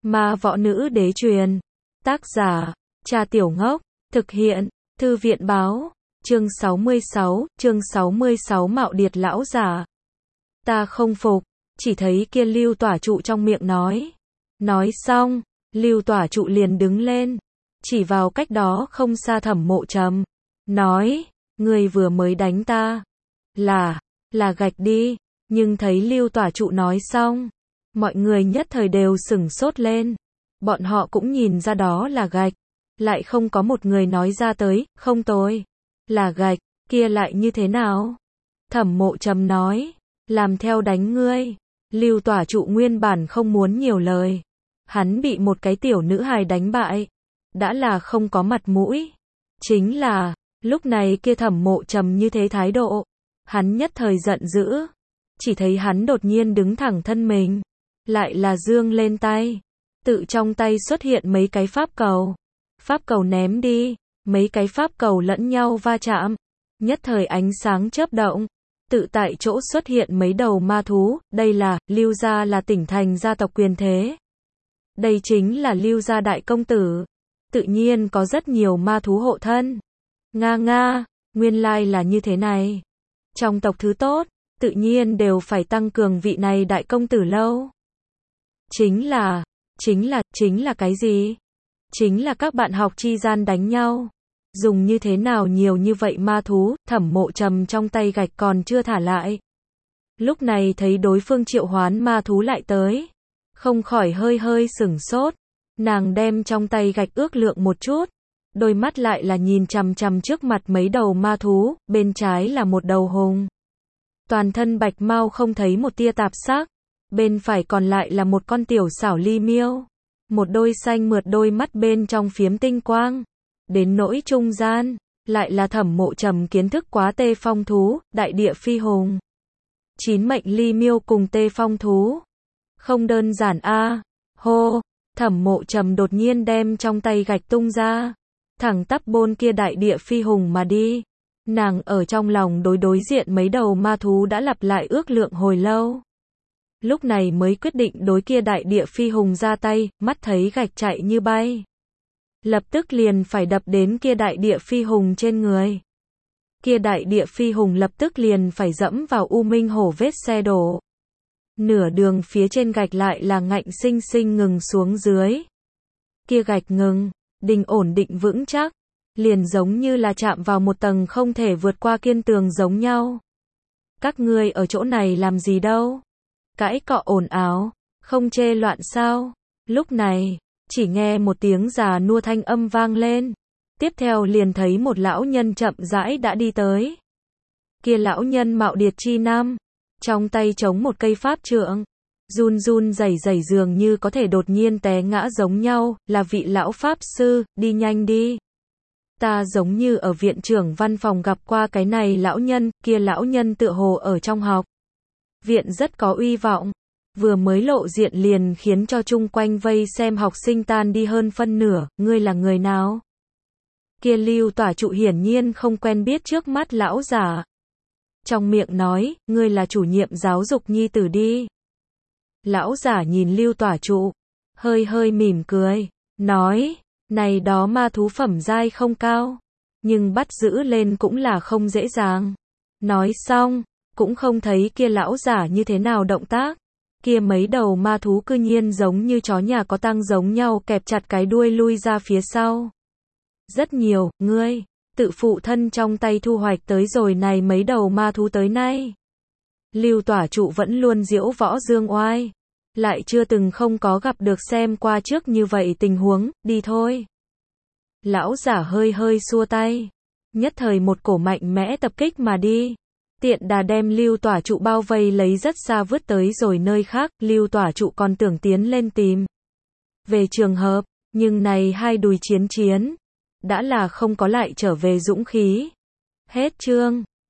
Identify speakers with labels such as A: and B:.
A: Ma võ nữ đế truyền. Tác giả, Cha Tiểu Ngốc. Thực hiện, Thư viện báo. Chương 66 Mạo Điệt lão giả. Ta không phục, chỉ thấy kia Lưu Tỏa Trụ trong miệng nói. Nói xong, Lưu Tỏa Trụ liền đứng lên, chỉ vào cách đó không xa Thẩm Mộ Trầm, nói, ngươi vừa mới đánh ta, là gạch đi, nhưng thấy Lưu Tỏa Trụ nói xong, mọi người nhất thời đều sửng sốt lên, bọn họ cũng nhìn ra đó là gạch, lại không có một người nói ra tới, không tôi, là gạch, kia lại như thế nào? Thẩm Mộ Trầm nói, làm theo đánh ngươi. Lưu Tỏa Trụ nguyên bản không muốn nhiều lời, hắn bị một cái tiểu nữ hài đánh bại, đã là không có mặt mũi. Chính là, lúc này kia Thẩm Mộ Trầm như thế thái độ, hắn nhất thời giận dữ, chỉ thấy hắn đột nhiên đứng thẳng thân mình, lại là giương lên tay, tự trong tay xuất hiện mấy cái pháp cầu ném đi, mấy cái pháp cầu lẫn nhau va chạm, nhất thời ánh sáng chớp động, tự tại chỗ xuất hiện mấy đầu ma thú, đây là, Lưu gia là tỉnh thành gia tộc quyền thế. Đây chính là Lưu gia đại công tử, tự nhiên có rất nhiều ma thú hộ thân. Nga, nguyên lai là như thế này. Trong tộc thứ tốt, tự nhiên đều phải tăng cường vị này đại công tử lâu. Chính là cái gì? Chính là các bạn học chi gian đánh nhau. Dùng như thế nào nhiều như vậy ma thú, Thẩm Mộ Trầm trong tay gạch còn chưa thả lại. Lúc này thấy đối phương triệu hoán ma thú lại tới, không khỏi hơi sửng sốt, nàng đem trong tay gạch ước lượng một chút, đôi mắt lại là nhìn chằm chằm trước mặt mấy đầu ma thú, bên trái là một đầu hùng. Toàn thân bạch mau không thấy một tia tạp sắc, bên phải còn lại là một con tiểu xảo ly miêu, một đôi xanh mượt đôi mắt bên trong phiếm tinh quang. Đến nỗi trung gian, lại là Thẩm Mộ Trầm kiến thức quá tê phong thú, đại địa phi hùng. 9 mệnh ly miêu cùng tê phong thú. Không đơn giản a. Hô, Thẩm Mộ Trầm đột nhiên đem trong tay gạch tung ra, thẳng tắp bôn kia đại địa phi hùng mà đi. Nàng ở trong lòng đối diện mấy đầu ma thú đã lặp lại ước lượng hồi lâu. Lúc này mới quyết định đối kia đại địa phi hùng ra tay, mắt thấy gạch chạy như bay, lập tức liền phải đập đến kia đại địa phi hùng trên người. Kia đại địa phi hùng lập tức liền phải dẫm vào U Minh Hổ vết xe đổ. Nửa đường phía trên gạch lại là ngạnh sinh sinh ngừng xuống dưới. Kia gạch ngừng, đình ổn định vững chắc, liền giống như là chạm vào một tầng không thể vượt qua kiên tường giống nhau. Các ngươi ở chỗ này làm gì đâu? Cãi cọ ồn ào, không chê loạn sao? Lúc này, chỉ nghe một tiếng già nua thanh âm vang lên, tiếp theo liền thấy một lão nhân chậm rãi đã đi tới. Kia lão nhân mạo điệt chi nam, trong tay chống một cây pháp trượng, run rẩy dường như có thể đột nhiên té ngã giống nhau, là vị lão pháp sư, đi nhanh đi. Ta giống như ở viện trưởng văn phòng gặp qua cái này lão nhân, kia lão nhân tựa hồ ở trong học viện rất có uy vọng. Vừa mới lộ diện liền khiến cho chung quanh vây xem học sinh tan đi hơn phân nửa, ngươi là người nào? Kia Lưu Tỏa Trụ hiển nhiên không quen biết trước mắt lão giả. Trong miệng nói, ngươi là chủ nhiệm giáo dục nhi tử đi. Lão giả nhìn Lưu Tỏa Trụ, hơi mỉm cười, nói, này đó ma thú phẩm giai không cao, nhưng bắt giữ lên cũng là không dễ dàng. Nói xong, cũng không thấy kia lão giả như thế nào động tác. Kia mấy đầu ma thú cư nhiên giống như chó nhà có tang giống nhau kẹp chặt cái đuôi lui ra phía sau. Rất nhiều, ngươi, tự phụ thân trong tay thu hoạch tới rồi này mấy đầu ma thú tới nay. Lưu Tỏa Trụ vẫn luôn diễu võ dương oai, lại chưa từng không có gặp được xem qua trước như vậy tình huống, đi thôi. Lão giả hơi xua tay, nhất thời một cổ mạnh mẽ tập kích mà đi. Tiện đà đem Lưu Tỏa Trụ bao vây lấy rất xa vứt tới rồi nơi khác, Lưu Tỏa Trụ còn tưởng tiến lên tìm về trường hợp, nhưng này hai đùi chiến, đã là không có lại trở về dũng khí. Hết chương.